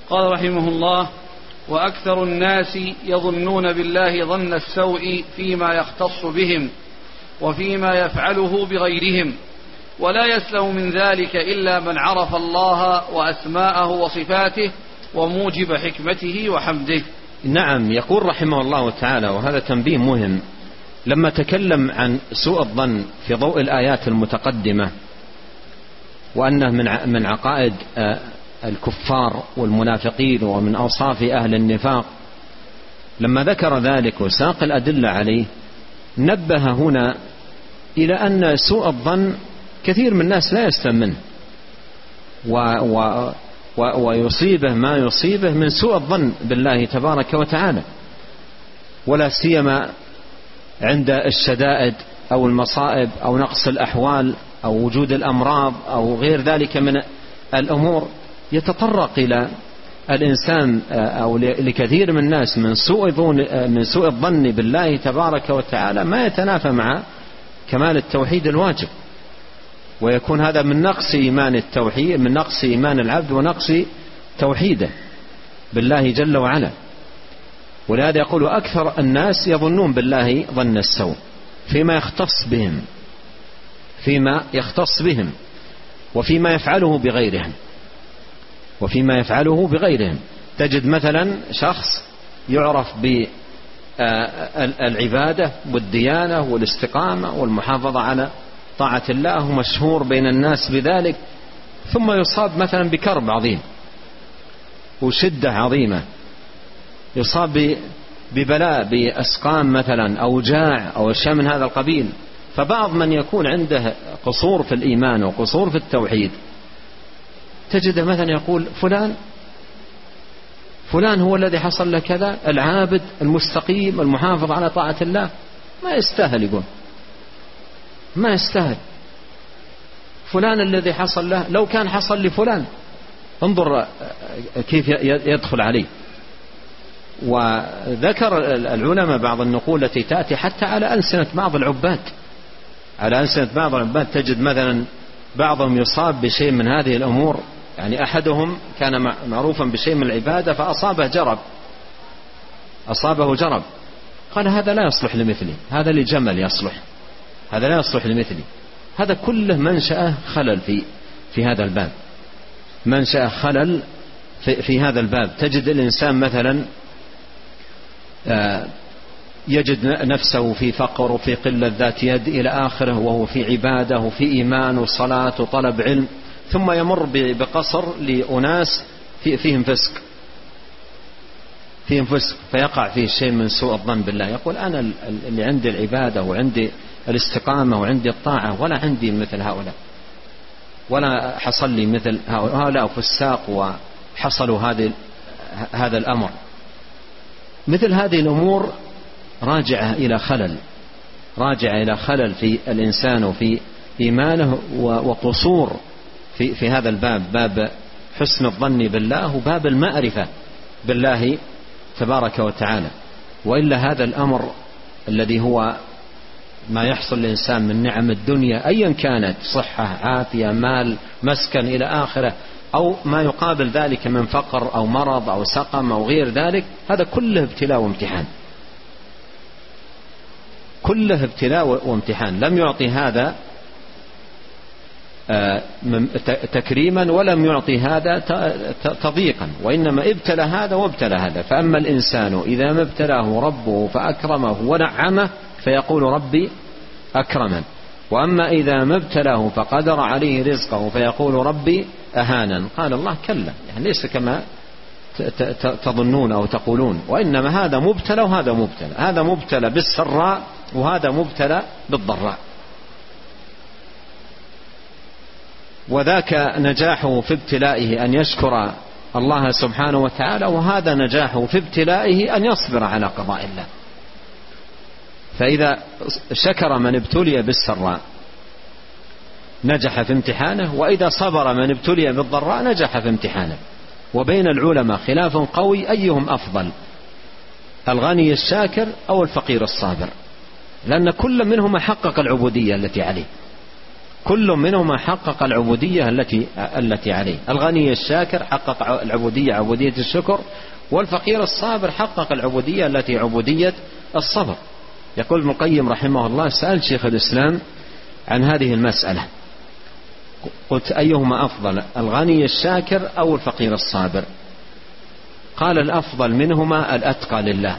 قال رحمه الله: وأكثر الناس يظنون بالله ظن السوء فيما يختص بهم وفيما يفعله بغيرهم، ولا يسلم من ذلك إلا من عرف الله وأسماءه وصفاته وموجب حكمته وحمده. نعم، يقول رحمه الله تعالى، وهذا تنبيه مهم، لما تكلم عن سوء الظن في ضوء الآيات المتقدمة وأنه من عقائد الكفار والمنافقين ومن أوصاف أهل النفاق، لما ذكر ذلك وساق الأدلة عليه نبه هنا إلى أن سوء الظن كثير من الناس لا يسلم منه ويصيبه ما يصيبه من سوء الظن بالله تبارك وتعالى، ولا سيما عند الشدائد أو المصائب أو نقص الأحوال أو وجود الأمراض أو غير ذلك من الأمور، يتطرق إلى الإنسان أو لكثير من الناس من سوء الظن بالله تبارك وتعالى ما يتنافى مع كمال التوحيد الواجب، ويكون هذا من نقص إيمان التوحيد، من نقص إيمان العبد ونقص توحيده بالله جل وعلا. ولهذا يقول: أكثر الناس يظنون بالله ظن السوء فيما يختص بهم وفيما يفعله بغيرهم. تجد مثلا شخص يعرف بالعبادة والديانة والاستقامة والمحافظة على طاعة الله ومشهور بين الناس بذلك، ثم يصاب مثلا بكرب عظيم وشدة عظيمة، يصاب ببلاء بأسقام مثلا أو جاع أو شيء من هذا القبيل. فبعض من يكون عنده قصور في الإيمان وقصور في التوحيد تجده مثلا يقول: فلان هو الذي حصل له كذا، العابد المستقيم المحافظ على طاعة الله، ما يستاهل، يقول ما يستاهل. فلان الذي حصل له لو كان حصل لفلان، انظر كيف يدخل عليه. وذكر العلماء بعض النقول التي تأتي حتى على ألسنة بعض العباد، تجد مثلا بعضهم يصاب بشيء من هذه الأمور، يعني أحدهم كان معروفا بشيء من العبادة فأصابه جرب، قال: هذا لا يصلح لمثلي، هذا لجمل يصلح، هذا لا يصلح لمثلي. هذا كله منشأه خلل في هذا الباب، منشأه خلل في هذا الباب. تجد الإنسان مثلا يجد نفسه في فقر وفي قلة ذات يد إلى آخره، وهو في عبادة وفي إيمان وصلاة وطلب علم، ثم يمر بقصر لأناس فيهم فسق فيقع فيه شيء من سوء الظن بالله، يقول: أنا اللي عندي العبادة وعندي الاستقامة وعندي الطاعة ولا عندي مثل هؤلاء، ولا حصل لي مثل هؤلاء فساق وحصلوا هذا الأمر. مثل هذه الأمور راجعة إلى خلل في الإنسان وفي إيمانه وقصور في هذا الباب، باب حسن الظن بالله وباب المعرفة بالله تبارك وتعالى. وإلا هذا الأمر الذي هو ما يحصل للإنسان من نعم الدنيا أيا كانت، صحة، عافية، مال، مسكن إلى آخره، أو ما يقابل ذلك من فقر أو مرض أو سقم أو غير ذلك، هذا كله ابتلاء وامتحان، لم يعطي هذا تكريما ولم يعطي هذا تضييقا، وإنما ابتلى هذا وابتلى هذا. فأما الإنسان إذا ما ابتلاه ربه فأكرمه ونعمه فيقول: ربي أكرمن. وأما إذا ما ابتلاه فقدر عليه رزقه فيقول: ربي أهانن. قال الله: كلا، يعني ليس كما تظنون أو تقولون، وإنما هذا مبتلى وهذا مبتلى، هذا مبتلى بالسراء وهذا مبتلى بالضراء. وذاك نجاحه في ابتلائه أن يشكر الله سبحانه وتعالى، وهذا نجاحه في ابتلائه أن يصبر على قضاء الله. فإذا شكر من ابتلي بالسراء نجح في امتحانه، وإذا صبر من ابتلي بالضراء نجح في امتحانه. وبين العلماء خلاف قوي أيهم أفضل، الغني الشاكر أو الفقير الصابر، لأن كل منهما حقق العبودية التي عليه. كل منهما حقق العبودية التي عليه. الغني الشاكر حقق العبودية، عبودية الشكر، والفقير الصابر حقق العبودية التي عبودية الصبر. يقول ابن القيم رحمه الله: سألت شيخ الإسلام عن هذه المسألة، قلت: أيهما أفضل، الغني الشاكر أو الفقير الصابر؟ قال: الأفضل منهما الأتقى لله.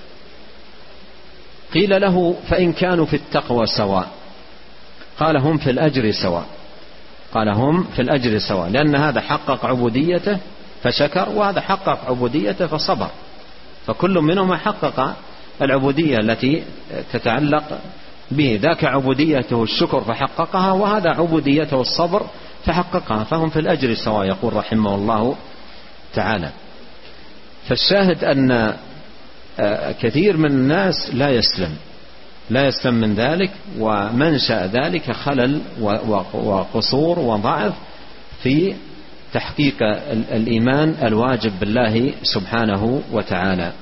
قيل له: فإن كانوا في التقوى سواء؟ قال: هم في الأجر سواء. قال: هم في الأجر سواء، لأن هذا حقق عبوديته فشكر، وهذا حقق عبوديته فصبر، فكل منهما حقق العبودية التي تتعلق به. ذاك عبوديته الشكر فحققها، وهذا عبوديته الصبر فحققها، فهم في الأجر سواء، يقول رحمه الله تعالى. فالشاهد أن كثير من الناس لا يسلم من ذلك، ومنشأ ذلك خلل وقصور وضعف في تحقيق الإيمان الواجب بالله سبحانه وتعالى.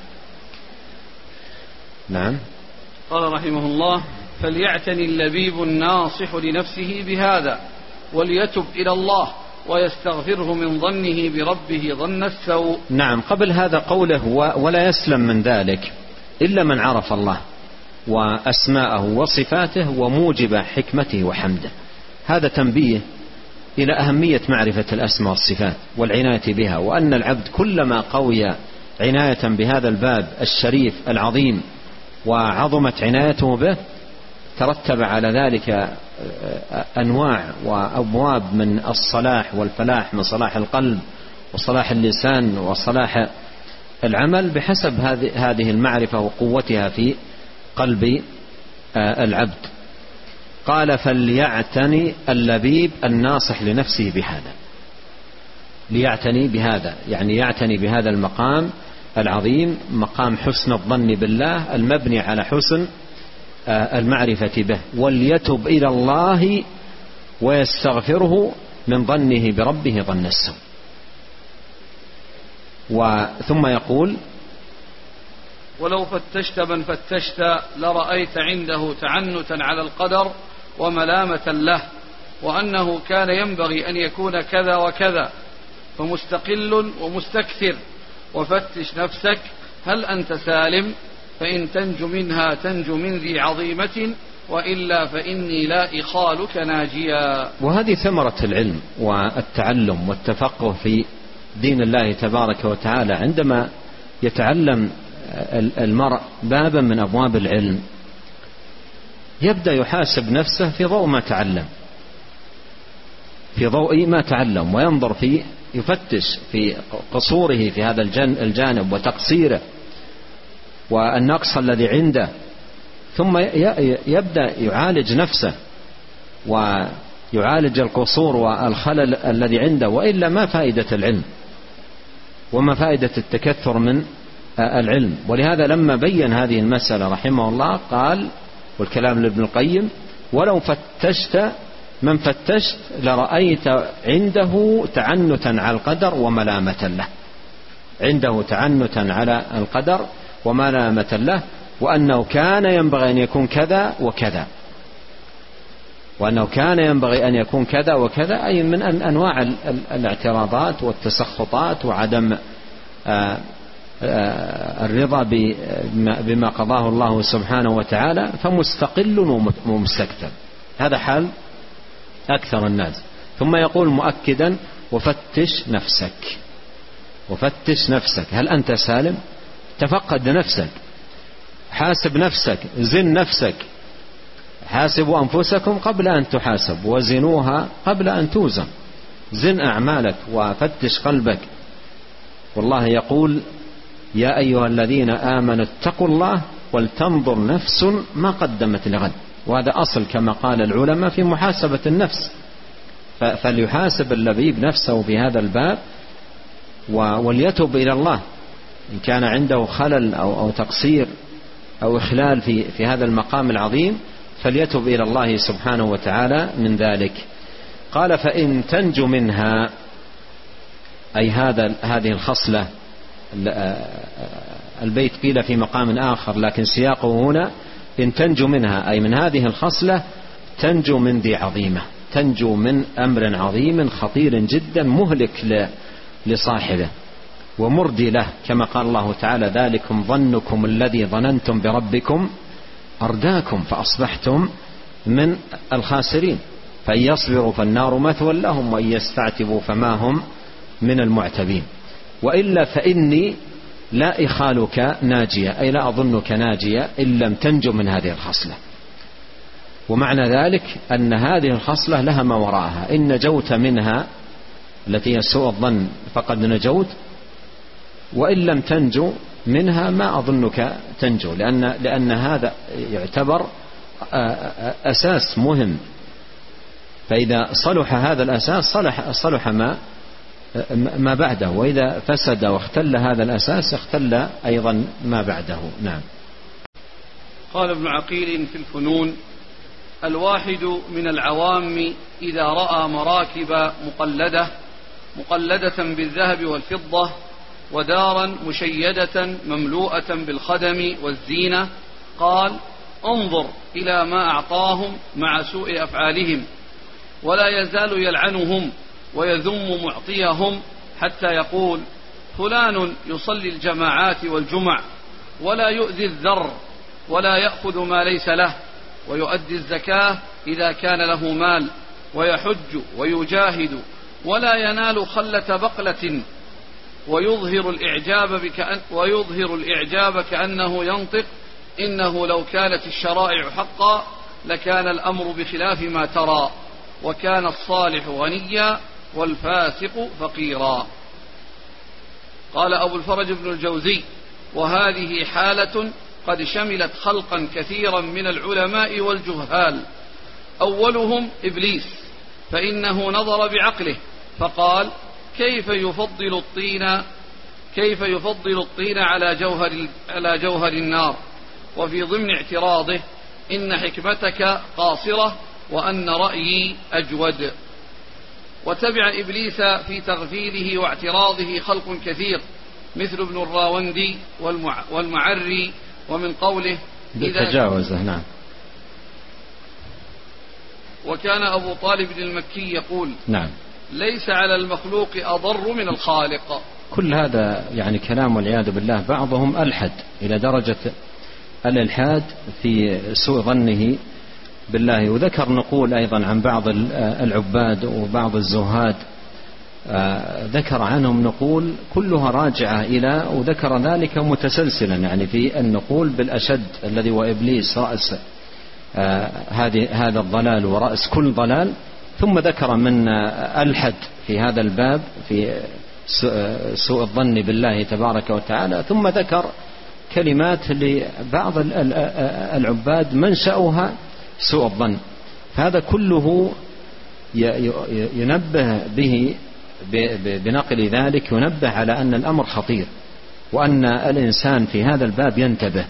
نعم. قال رحمه الله: فليعتني اللبيب الناصح لنفسه بهذا، وليتب إلى الله ويستغفره من ظنه بربه ظن السوء. نعم. قبل هذا قوله: ولا يسلم من ذلك إلا من عرف الله وأسماءه وصفاته وموجب حكمته وحمده. هذا تنبيه إلى أهمية معرفة الأسماء والصفات والعناية بها، وأن العبد كلما قوي عناية بهذا الباب الشريف العظيم وعظمت عنايته به، ترتب على ذلك أنواع وأبواب من الصلاح والفلاح، من صلاح القلب وصلاح اللسان وصلاح العمل، بحسب هذه المعرفة وقوتها في قلب العبد. قال: فليعتني اللبيب الناصح لنفسه بهذا. ليعتني بهذا يعني يعتني بهذا المقام العظيم، مقام حسن الظن بالله المبني على حسن المعرفة به، وليتب إلى الله ويستغفره من ظنه بربه ظن السوء. ثم يقول: ولو فتشت من فتشت لرأيت عنده تعنتا على القدر وملامة له، وأنه كان ينبغي أن يكون كذا وكذا، فمستقل ومستكثر. وفتش نفسك هل أنت سالم، فإن تنج منها تنج من ذي عظيمة، وإلا فإني لا إخالك ناجيا. وهذه ثمرة العلم والتعلم والتفقه في دين الله تبارك وتعالى. عندما يتعلم المرء بابا من أبواب العلم، يبدأ يحاسب نفسه في ضوء ما تعلم، في ضوء ما تعلم، وينظر فيه، يفتش في قصوره في هذا الجانب وتقصيره والنقص الذي عنده، ثم يبدأ يعالج نفسه ويعالج القصور والخلل الذي عنده، وإلا ما فائدة العلم وما فائدة التكثر من العلم. ولهذا لما بين هذه المسألة رحمه الله قال، والكلام لابن القيم: ولو فتشت من فتشت لرأيت عنده تعنتا على القدر وملامة له. عنده تعنتا على القدر وملامة له، وأنه كان ينبغي أن يكون كذا وكذا، وأنه كان ينبغي أن يكون كذا وكذا، أي من أنواع الاعتراضات والتسخطات وعدم الرضا بما قضاه الله سبحانه وتعالى، فمستقل ومستكثر. هذا حال أكثر الناس. ثم يقول مؤكدا: وفتش نفسك. وفتش نفسك هل أنت سالم؟ تفقد نفسك، حاسب نفسك، زن نفسك. حاسبوا أنفسكم قبل أن تحاسب وزنوها قبل أن توزن. زن أعمالك وفتش قلبك. والله يقول: يا أيها الذين آمنوا اتقوا الله ولتنظر نفس ما قدمت لغد. وهذا أصل كما قال العلماء في محاسبة النفس، فليحاسب اللبيب نفسه في هذا الباب، وليتب إلى الله إن كان عنده خلل أو تقصير أو إخلال في هذا المقام العظيم، فليتب إلى الله سبحانه وتعالى من ذلك. قال: فإن تنجو منها، أي هذه الخصلة. البيت قيل في مقام آخر، لكن سياقه هنا: إن تنجو منها، أي من هذه الخصلة، تنجو من ذي عظيمة. تنجو من أمر عظيم خطير جدا مهلك لصاحبه ومردي له، كما قال الله تعالى: ذلكم ظنكم الذي ظننتم بربكم أرداكم فأصبحتم من الخاسرين، فإن يصبروا فالنار مثوى لهم وإن يستعتبوا فما هم من المعتبين، وإلا فإني لا إخالك ناجية، أي لا أظنك ناجية إن لم تنجو من هذه الخصلة. ومعنى ذلك أن هذه الخصلة لها ما وراءها، إن نجوت منها التي هي سوء الظن فقد نجوت، وإن لم تنجو منها ما أظنك تنجو، لأن هذا يعتبر أساس مهم، فإذا صلح هذا الأساس صلح ما بعده، وإذا فسد واختل هذا الأساس اختل أيضا ما بعده. نعم. قال ابن عقيل في الفنون: الواحد من العوام إذا رأى مراكب مقلدة بالذهب والفضة ودارا مشيدة مملوءة بالخدم والزينة قال: انظر إلى ما أعطاهم مع سوء أفعالهم، ولا يزال يلعنهم ويذم معطيهم حتى يقول: فلان يصلي الجماعات والجمع ولا يؤذي الذر ولا يأخذ ما ليس له، ويؤدي الزكاة إذا كان له مال، ويحج ويجاهد ولا ينال خلة بقلة، ويظهر الإعجاب كأنه ينطق: إنه لو كانت الشرائع حقا لكان الأمر بخلاف ما ترى، وكان الصالح غنيا والفاسق فقيرا. قال أبو الفرج بن الجوزي: وهذه حالة قد شملت خلقا كثيرا من العلماء والجهال. أولهم إبليس، فإنه نظر بعقله فقال: كيف يفضل الطين على جوهر النار، وفي ضمن اعتراضه: إن حكمتك قاصرة وأن رأيي أجود. وتبع إبليس في تغفيله واعتراضه خلق كثير مثل ابن الراوندي والمعري، ومن قوله تجاوزه. نعم. وكان أبو طالب المكي يقول: نعم، ليس على المخلوق أضر من الخالق. كل هذا يعني كلام والعياذ بالله، بعضهم ألحد إلى درجة الإلحاد في سوء ظنه بالله. وذكر نقول أيضا عن بعض العباد وبعض الزهاد، ذكر عنهم نقول كلها راجعة إلى، وذكر ذلك متسلسلا يعني في النقول بالأشد الذي هو إبليس رأس هذا الضلال ورأس كل ضلال، ثم ذكر من ألحد في هذا الباب في سوء الظن بالله تبارك وتعالى، ثم ذكر كلمات لبعض العباد منشأها سوء الظن. فهذا كله ينبه به بنقل ذلك، ينبه على أن الأمر خطير، وأن الإنسان في هذا الباب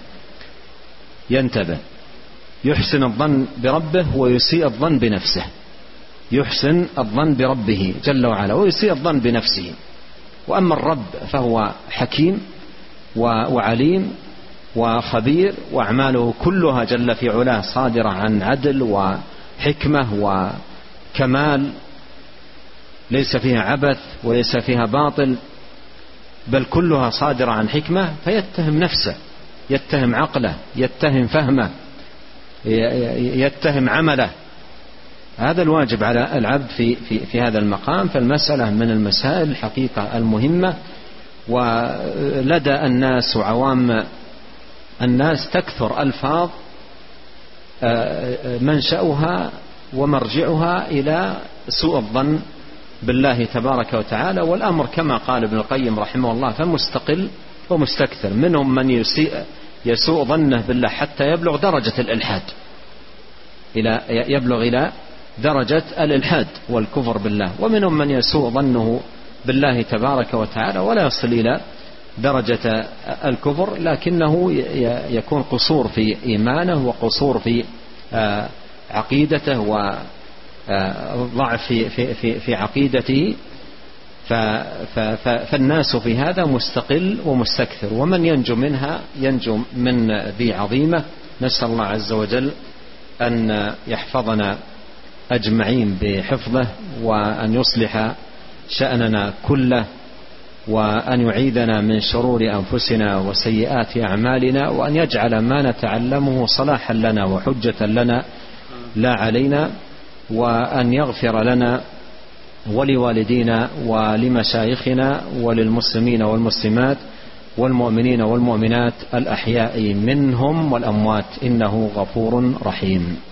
ينتبه، يحسن الظن بربه ويسيء الظن بنفسه، يحسن الظن بربه جل وعلا ويسيء الظن بنفسه. وأما الرب فهو حكيم وعليم وخبير، وأعماله كلها جل في علاه صادرة عن عدل وحكمة وكمال، ليس فيها عبث وليس فيها باطل، بل كلها صادرة عن حكمة. فيتهم نفسه، يتهم عقله، يتهم فهمه، يتهم عمله. هذا الواجب على العبد في هذا المقام. فالمسألة من المسائل الحقيقة المهمة، ولدى الناس وعوام الناس تكثر ألفاظ منشأها ومرجعها إلى سوء الظن بالله تبارك وتعالى. والأمر كما قال ابن القيم رحمه الله فمستقل ومستكثر، منهم من يسوء ظنه بالله حتى يبلغ درجة الإلحاد، يبلغ إلى درجة الإلحاد والكفر بالله، ومنهم من يسوء ظنه بالله تبارك وتعالى ولا يصل إلى درجة الكفر، لكنه يكون قصور في إيمانه وقصور في عقيدته وضعف في عقيدته. فالناس في هذا مستقل ومستكثر، ومن ينجو منها ينجو من ذي عظيمة. نسأل الله عز وجل أن يحفظنا أجمعين بحفظه، وأن يصلح شأننا كله، وأن يعيدنا من شرور أنفسنا وسيئات أعمالنا، وأن يجعل ما نتعلمه صلاحا لنا وحجة لنا لا علينا، وأن يغفر لنا ولوالدينا ولمشايخنا وللمسلمين والمسلمات والمؤمنين والمؤمنات الأحياء منهم والأموات، إنه غفور رحيم.